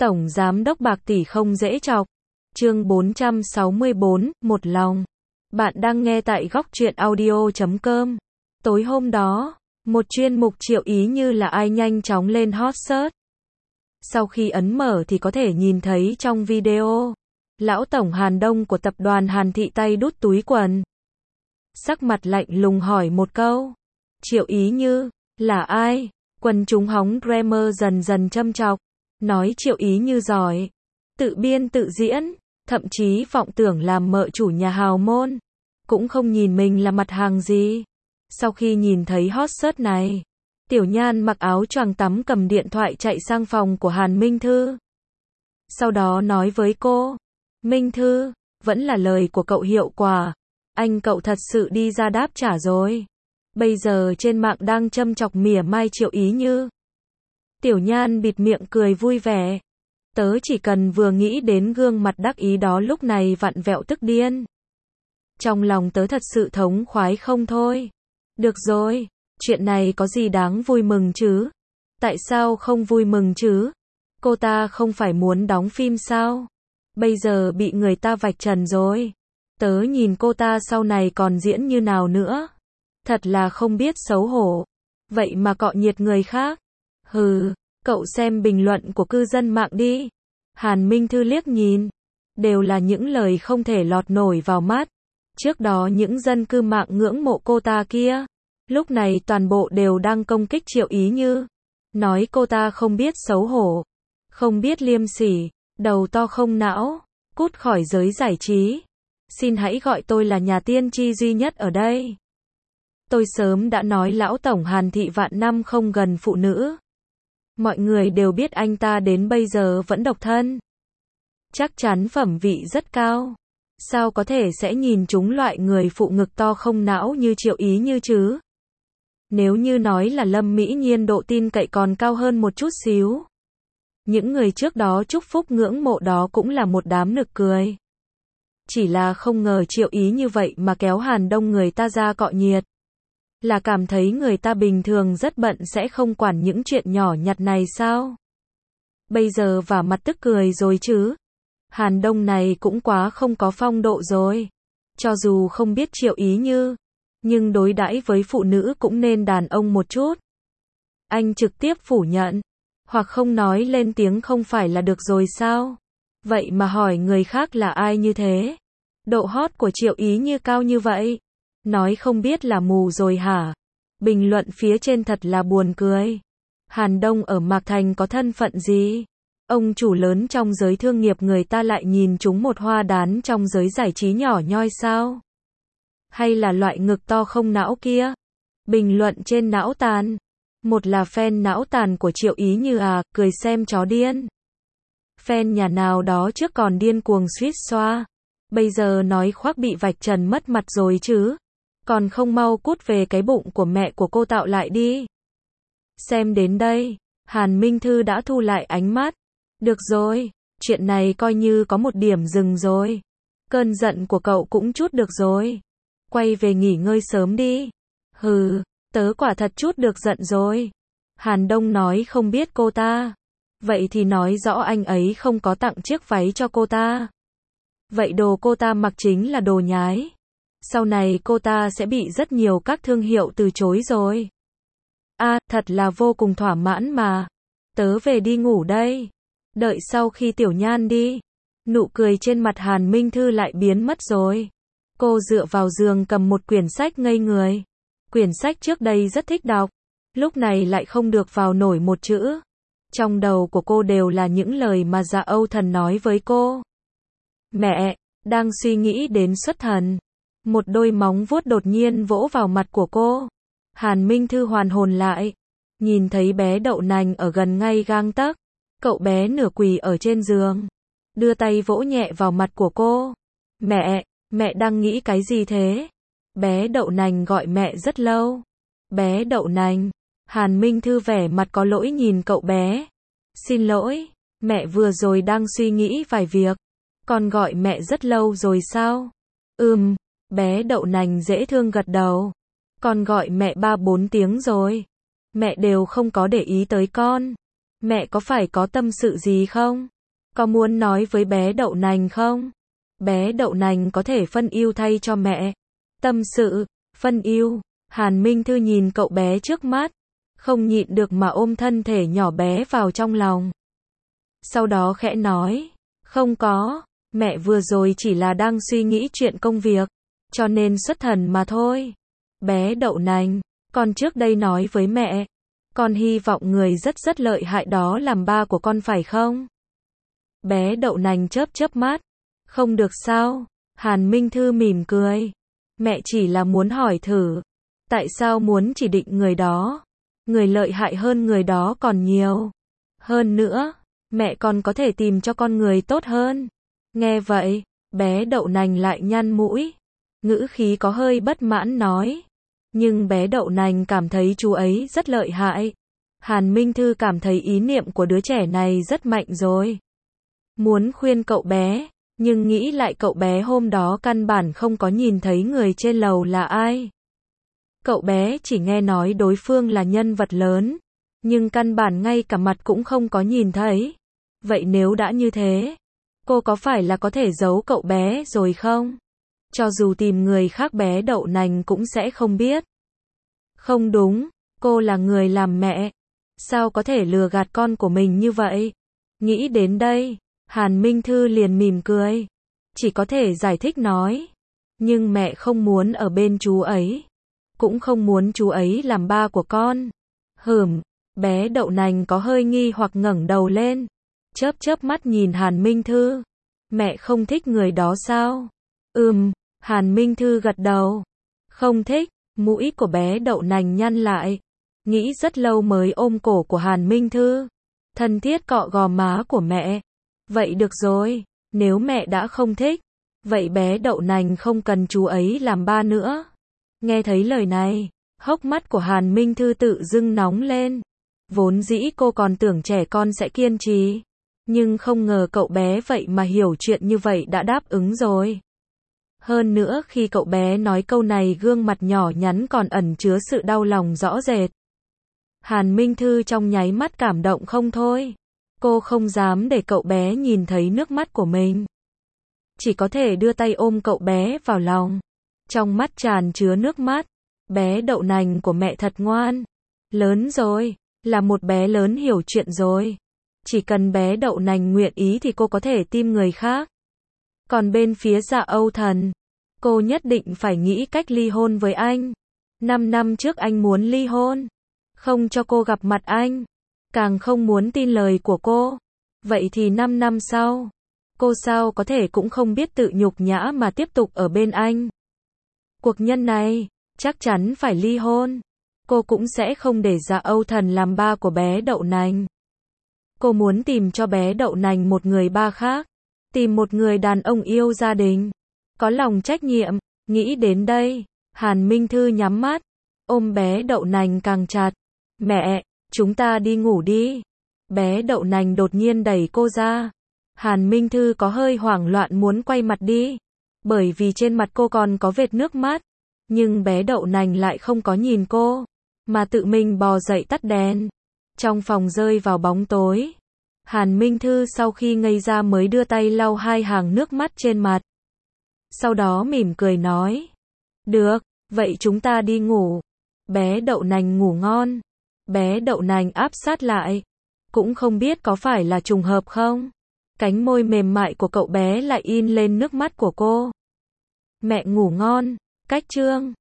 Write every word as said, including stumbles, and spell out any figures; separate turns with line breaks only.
Tổng Giám đốc bạc tỷ không dễ chọc. Chương bốn trăm sáu mươi bốn, một lòng. Bạn đang nghe tại góc truyện audio chấm com. Tối hôm đó, một chuyên mục Triệu Ý Như là ai nhanh chóng lên hot search. Sau khi ấn mở thì có thể nhìn thấy trong video, lão tổng Hàn Đông của tập đoàn Hàn Thị tay đút túi quần. Sắc mặt lạnh lùng hỏi một câu. Triệu Ý Như, là ai? Quần chúng hóng Dreamer dần dần châm chọc. Nói Triệu Ý Như giỏi. Tự biên tự diễn. Thậm chí vọng tưởng làm mợ chủ nhà hào môn. Cũng không nhìn mình là mặt hàng gì. Sau khi nhìn thấy hot search này, Tiểu Nhan mặc áo choàng tắm cầm điện thoại chạy sang phòng của Hàn Minh Thư. Sau đó nói với cô. Minh Thư, vẫn là lời của cậu hiệu quả. Anh cậu thật sự đi ra đáp trả rồi. Bây giờ trên mạng đang châm chọc mỉa mai Triệu Ý Như. Tiểu Nhan bịt miệng cười vui vẻ. Tớ chỉ cần vừa nghĩ đến gương mặt đắc ý đó lúc này vặn vẹo tức điên. Trong lòng tớ thật sự thống khoái không thôi. Được rồi, chuyện này có gì đáng vui mừng chứ? Tại sao không vui mừng chứ? Cô ta không phải muốn đóng phim sao? Bây giờ bị người ta vạch trần rồi. Tớ nhìn cô ta sau này còn diễn như nào nữa. Thật là không biết xấu hổ. Vậy mà cọ nhiệt người khác. Hừ, cậu xem bình luận của cư dân mạng đi. Hàn Minh Thư liếc nhìn. Đều là những lời không thể lọt nổi vào mắt. Trước đó những dân cư mạng ngưỡng mộ cô ta kia. Lúc này toàn bộ đều đang công kích Triệu Ý Như. Nói cô ta không biết xấu hổ. Không biết liêm sỉ. Đầu to không não. Cút khỏi giới giải trí. Xin hãy gọi tôi là nhà tiên tri duy nhất ở đây. Tôi sớm đã nói lão tổng Hàn Thị vạn năm không gần phụ nữ. Mọi người đều biết anh ta đến bây giờ vẫn độc thân. Chắc chắn phẩm vị rất cao. Sao có thể sẽ nhìn trúng loại người phụ ngực to không não như Triệu Ý Như chứ? Nếu như nói là Lâm Mỹ Nhiên độ tin cậy còn cao hơn một chút xíu. Những người trước đó chúc phúc ngưỡng mộ đó cũng là một đám nực cười. Chỉ là không ngờ Triệu Ý Như vậy mà kéo Hàn Đông người ta ra cọ nhiệt. Là cảm thấy người ta bình thường rất bận sẽ không quản những chuyện nhỏ nhặt này sao? Bây giờ vả mặt tức cười rồi chứ? Hàn Đông này cũng quá không có phong độ rồi. Cho dù không biết Triệu Ý Như, nhưng đối đãi với phụ nữ cũng nên đàn ông một chút. Anh trực tiếp phủ nhận, hoặc không nói lên tiếng không phải là được rồi sao? Vậy mà hỏi người khác là ai như thế? Độ hot của Triệu Ý Như cao như vậy. Nói không biết là mù rồi hả? Bình luận phía trên thật là buồn cười. Hàn Đông ở Mạc Thành có thân phận gì? Ông chủ lớn trong giới thương nghiệp người ta lại nhìn chúng một hoa đán trong giới giải trí nhỏ nhoi sao? Hay là loại ngực to không não kia? Bình luận trên não tàn. Một là fan não tàn của Triệu Ý Như à, cười xem chó điên. Fan nhà nào đó trước còn điên cuồng suýt xoa. Bây giờ nói khoác bị vạch trần mất mặt rồi chứ. Còn không mau cút về cái bụng của mẹ của cô tạo lại đi. Xem đến đây, Hàn Minh Thư đã thu lại ánh mắt. Được rồi, chuyện này coi như có một điểm dừng rồi. Cơn giận của cậu cũng chút được rồi. Quay về nghỉ ngơi sớm đi. Hừ, tớ quả thật chút được giận rồi. Hàn Đông nói không biết cô ta. Vậy thì nói rõ anh ấy không có tặng chiếc váy cho cô ta. Vậy đồ cô ta mặc chính là đồ nhái. Sau này cô ta sẽ bị rất nhiều các thương hiệu từ chối rồi. À, thật là vô cùng thỏa mãn mà. Tớ về đi ngủ đây. Đợi sau khi Tiểu Nhan đi. Nụ cười trên mặt Hàn Minh Thư lại biến mất rồi. Cô dựa vào giường cầm một quyển sách ngây người. Quyển sách trước đây rất thích đọc. Lúc này lại không được vào nổi một chữ. Trong đầu của cô đều là những lời mà Dạ Âu Thần nói với cô. Mẹ, đang suy nghĩ đến xuất thần. Một đôi móng vuốt đột nhiên vỗ vào mặt của cô. Hàn Minh Thư hoàn hồn lại. Nhìn thấy bé đậu nành ở gần ngay gang tấc. Cậu bé nửa quỳ ở trên giường. Đưa tay vỗ nhẹ vào mặt của cô. Mẹ, mẹ đang nghĩ cái gì thế? Bé đậu nành gọi mẹ rất lâu. Bé đậu nành. Hàn Minh Thư vẻ mặt có lỗi nhìn cậu bé. Xin lỗi, mẹ vừa rồi đang suy nghĩ vài việc. Con gọi mẹ rất lâu rồi sao? Ừm, bé đậu nành dễ thương gật đầu. Con gọi mẹ ba bốn tiếng rồi. Mẹ đều không có để ý tới con. Mẹ có phải có tâm sự gì không? Có muốn nói với bé đậu nành không? Bé đậu nành có thể phân ưu thay cho mẹ. Tâm sự, phân ưu. Hàn Minh Thư nhìn cậu bé trước mắt, không nhịn được mà ôm thân thể nhỏ bé vào trong lòng. Sau đó khẽ nói, không có, mẹ vừa rồi chỉ là đang suy nghĩ chuyện công việc, cho nên xuất thần mà thôi. Bé đậu nành, con trước đây nói với mẹ, con hy vọng người rất rất lợi hại đó làm ba của con phải không? Bé đậu nành chớp chớp mắt, không được sao? Hàn Minh Thư mỉm cười, mẹ chỉ là muốn hỏi thử, tại sao muốn chỉ định người đó? Người lợi hại hơn người đó còn nhiều. Hơn nữa, mẹ còn có thể tìm cho con người tốt hơn. Nghe vậy, bé đậu nành lại nhăn mũi, ngữ khí có hơi bất mãn nói. Nhưng bé đậu nành cảm thấy chú ấy rất lợi hại. Hàn Minh Thư cảm thấy ý niệm của đứa trẻ này rất mạnh rồi. Muốn khuyên cậu bé, nhưng nghĩ lại cậu bé hôm đó căn bản không có nhìn thấy người trên lầu là ai. Cậu bé chỉ nghe nói đối phương là nhân vật lớn, nhưng căn bản ngay cả mặt cũng không có nhìn thấy. Vậy nếu đã như thế, cô có phải là có thể giấu cậu bé rồi không? Cho dù tìm người khác bé đậu nành cũng sẽ không biết. Không đúng, cô là người làm mẹ, sao có thể lừa gạt con của mình như vậy? Nghĩ đến đây, Hàn Minh Thư liền mỉm cười, chỉ có thể giải thích nói, nhưng mẹ không muốn ở bên chú ấy, cũng không muốn chú ấy làm ba của con. Hửm, bé đậu nành có hơi nghi hoặc ngẩng đầu lên, chớp chớp mắt nhìn Hàn Minh Thư. Mẹ không thích người đó sao? Ừm, Hàn Minh Thư gật đầu. Không thích, mũi của bé đậu nành nhăn lại, nghĩ rất lâu mới ôm cổ của Hàn Minh Thư, thân thiết cọ gò má của mẹ. Vậy được rồi, nếu mẹ đã không thích, vậy bé đậu nành không cần chú ấy làm ba nữa. Nghe thấy lời này, hốc mắt của Hàn Minh Thư tự dưng nóng lên. Vốn dĩ cô còn tưởng trẻ con sẽ kiên trì, nhưng không ngờ cậu bé vậy mà hiểu chuyện như vậy đã đáp ứng rồi. Hơn nữa khi cậu bé nói câu này gương mặt nhỏ nhắn còn ẩn chứa sự đau lòng rõ rệt. Hàn Minh Thư trong nháy mắt cảm động không thôi. Cô không dám để cậu bé nhìn thấy nước mắt của mình. Chỉ có thể đưa tay ôm cậu bé vào lòng. Trong mắt tràn chứa nước mắt. Bé đậu nành của mẹ thật ngoan. Lớn rồi, là một bé lớn hiểu chuyện rồi. Chỉ cần bé đậu nành nguyện ý thì cô có thể tìm người khác. Còn bên phía Dạ Âu Thần, cô nhất định phải nghĩ cách ly hôn với anh. Năm năm trước anh muốn ly hôn, không cho cô gặp mặt anh, càng không muốn tin lời của cô. Vậy thì năm năm sau, cô sao có thể cũng không biết tự nhục nhã mà tiếp tục ở bên anh. Cuộc nhân này, chắc chắn phải ly hôn. Cô cũng sẽ không để Dạ Âu Thần làm ba của bé đậu nành. Cô muốn tìm cho bé đậu nành một người ba khác. Tìm một người đàn ông yêu gia đình, có lòng trách nhiệm. Nghĩ đến đây, Hàn Minh Thư nhắm mắt, ôm bé đậu nành càng chặt. Mẹ, chúng ta đi ngủ đi. Bé đậu nành đột nhiên đẩy cô ra. Hàn Minh Thư có hơi hoảng loạn muốn quay mặt đi, bởi vì trên mặt cô còn có vệt nước mắt. Nhưng bé đậu nành lại không có nhìn cô, mà tự mình bò dậy tắt đèn. Trong phòng rơi vào bóng tối. Hàn Minh Thư sau khi ngây ra mới đưa tay lau hai hàng nước mắt trên mặt. Sau đó mỉm cười nói. Được, vậy chúng ta đi ngủ. Bé đậu nành ngủ ngon. Bé đậu nành áp sát lại. Cũng không biết có phải là trùng hợp không? Cánh môi mềm mại của cậu bé lại in lên nước mắt của cô. Mẹ ngủ ngon. Cách chương